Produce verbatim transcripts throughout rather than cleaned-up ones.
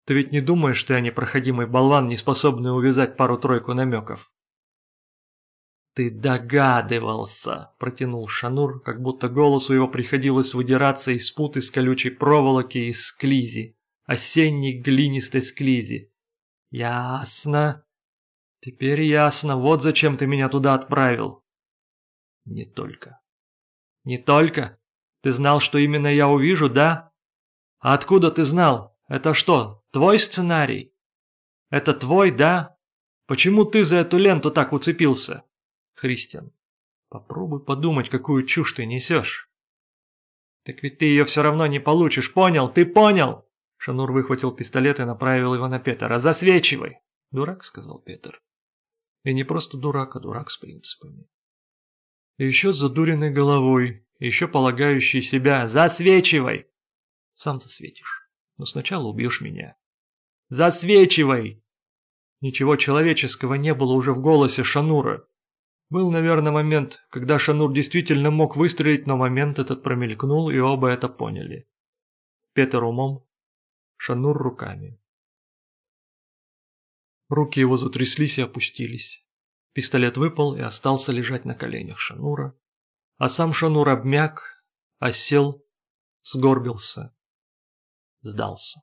Ты ведь не думаешь, что я непроходимый болван, не способный увязать пару-тройку намеков?» «Ты догадывался», – протянул Шанур, как будто голосу его приходилось выдираться из пут, из колючей проволоки, из склизи, осенней глинистой склизи. «Ясно. Теперь ясно. Вот зачем ты меня туда отправил». «Не только». «Не только? Ты знал, что именно я увижу, да? А откуда ты знал? Это что, твой сценарий? Это твой, да? Почему ты за эту ленту так уцепился?» «Христиан, попробуй подумать, какую чушь ты несешь». «Так ведь ты ее все равно не получишь, понял? Ты понял?» Шанур выхватил пистолет и направил его на Петера. «Засвечивай!» «Дурак», — сказал Петер. И не просто дурак, а дурак с принципами. И еще с задуренной головой, и еще полагающий себя. «Засвечивай!» «Сам ты светишь, но сначала убьешь меня». «Засвечивай!» Ничего человеческого не было уже в голосе Шанура. Был, наверное, момент, когда Шанур действительно мог выстрелить, но момент этот промелькнул, и оба это поняли. Петер умом, Шанур руками. Руки его затряслись и опустились. Пистолет выпал и остался лежать на коленях Шанура, а сам Шанур обмяк, осел, сгорбился, сдался.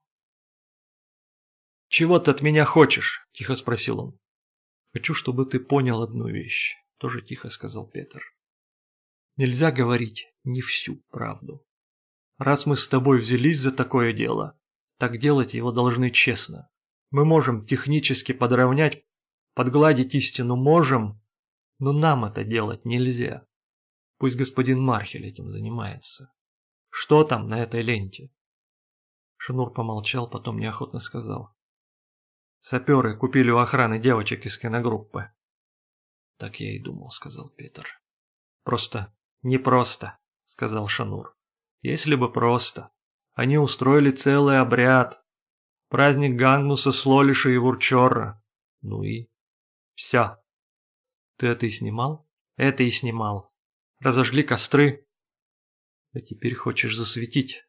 «Чего ты от меня хочешь?» – тихо спросил он. «Хочу, чтобы ты понял одну вещь», – тоже тихо сказал Петер. «Нельзя говорить не всю правду. Раз мы с тобой взялись за такое дело, так делать его должны честно. Мы можем технически подровнять, подгладить истину можем, но нам это делать нельзя. Пусть господин Мархель этим занимается. Что там на этой ленте?» Шанур помолчал, потом неохотно сказал. «Саперы купили у охраны девочек из киногруппы». «Так я и думал», — сказал Петер. «Просто непросто», — сказал Шанур. «Если бы просто. Они устроили целый обряд. Праздник Гангнуса, Слолиша и Вурчорра. Ну и? Все. Ты это и снимал?» «Это и снимал. Разожгли костры. А теперь хочешь засветить.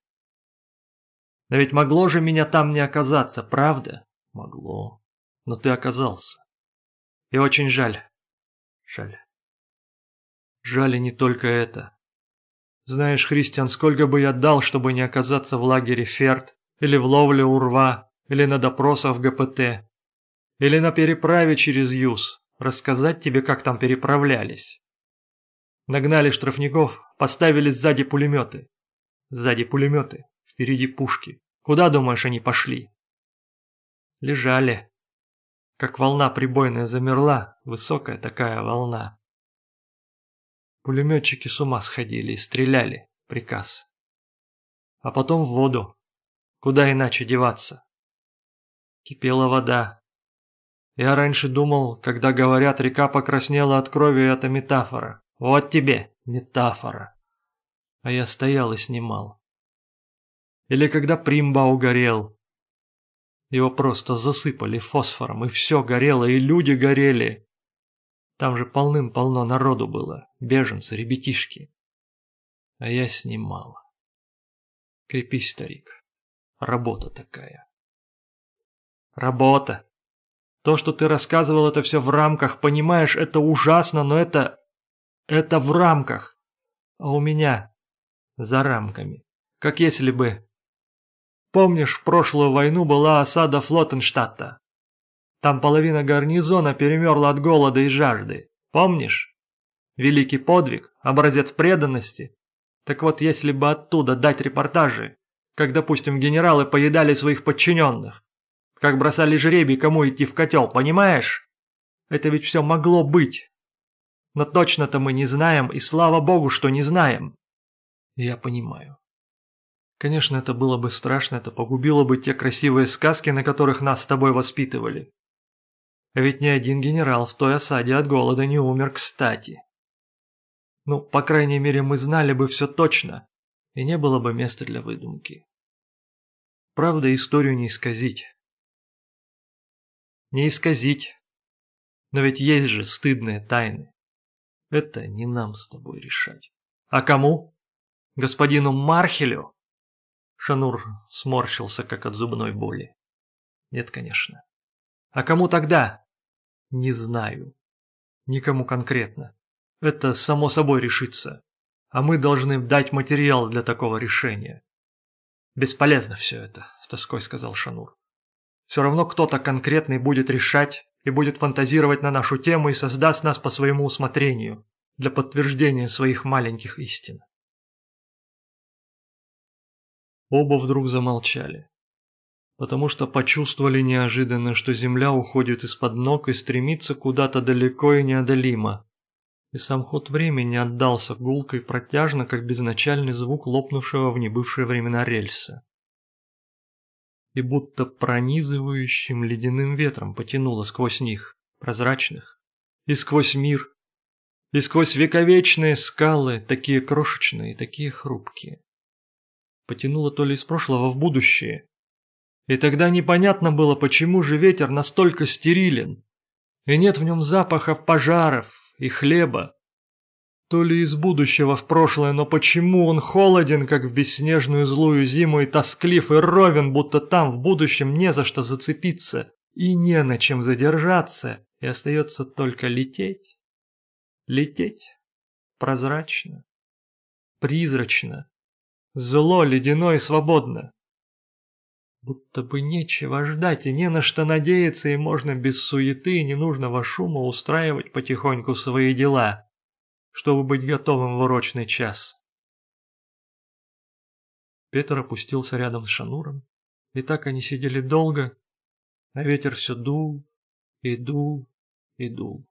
Но ведь могло же меня там не оказаться, правда?» «Могло. Но ты оказался. И очень жаль. Жаль. Жаль и не только это. Знаешь, Христиан, сколько бы я дал, чтобы не оказаться в лагере Ферд, или в ловле Урва, или на допросах в ГПТ, или на переправе через Юз, рассказать тебе, как там переправлялись. Нагнали штрафников, поставили сзади пулеметы. Сзади пулеметы, впереди пушки. Куда, думаешь, они пошли?» Лежали. Как волна прибойная замерла, высокая такая волна. Пулеметчики с ума сходили и стреляли, приказ. А потом в воду. Куда иначе деваться? Кипела вода. Я раньше думал, когда говорят, река покраснела от крови, это метафора. Вот тебе метафора. А я стоял и снимал. Или когда Примбау горел. Его просто засыпали фосфором, и все горело, и люди горели. Там же полным-полно народу было, беженцы, ребятишки. А я снимал. Крепись, старик. Работа такая. Работа. То, что ты рассказывал, это все в рамках, понимаешь, это ужасно, но это... Это в рамках. А у меня за рамками. Как если бы... Помнишь, в прошлую войну была осада Флотенштадта? Там половина гарнизона перемерла от голода и жажды. Помнишь? Великий подвиг, образец преданности. Так вот, если бы оттуда дать репортажи, как, допустим, генералы поедали своих подчиненных, как бросали жребий, кому идти в котел, понимаешь? Это ведь все могло быть. Но точно-то мы не знаем, и слава богу, что не знаем. Я понимаю. Конечно, это было бы страшно, это погубило бы те красивые сказки, на которых нас с тобой воспитывали. А ведь ни один генерал в той осаде от голода не умер кстати. Ну, по крайней мере, мы знали бы все точно, и не было бы места для выдумки. Правда, историю не исказить. Не исказить. Но ведь есть же стыдные тайны. Это не нам с тобой решать. А кому? Господину Мархелю? Шанур сморщился, как от зубной боли. Нет, конечно. А кому тогда? Не знаю. Никому конкретно. Это само собой решится. А мы должны дать материал для такого решения. Бесполезно все это, с тоской сказал Шанур. Все равно кто-то конкретный будет решать и будет фантазировать на нашу тему и создаст нас по своему усмотрению, для подтверждения своих маленьких истин. Оба вдруг замолчали, потому что почувствовали неожиданно, что земля уходит из-под ног и стремится куда-то далеко и неодолимо, и сам ход времени отдался гулко и протяжно, как безначальный звук лопнувшего в небывшие времена рельса. И будто пронизывающим ледяным ветром потянуло сквозь них, прозрачных, и сквозь мир, и сквозь вековечные скалы, такие крошечные и такие хрупкие. Потянуло то ли из прошлого в будущее, и тогда непонятно было, почему же ветер настолько стерилен, и нет в нем запахов пожаров и хлеба. То ли из будущего в прошлое, но почему он холоден, как в бесснежную злую зиму, и тосклив, и ровен, будто там в будущем не за что зацепиться, и не на чем задержаться, и остается только лететь. Лететь прозрачно, призрачно, зло, ледяное и свободно. Будто бы нечего ждать и не на что надеяться, и можно без суеты и ненужного шума устраивать потихоньку свои дела, чтобы быть готовым в урочный час. Петр опустился рядом с Шануром, и так они сидели долго, а ветер все дул и дул и дул.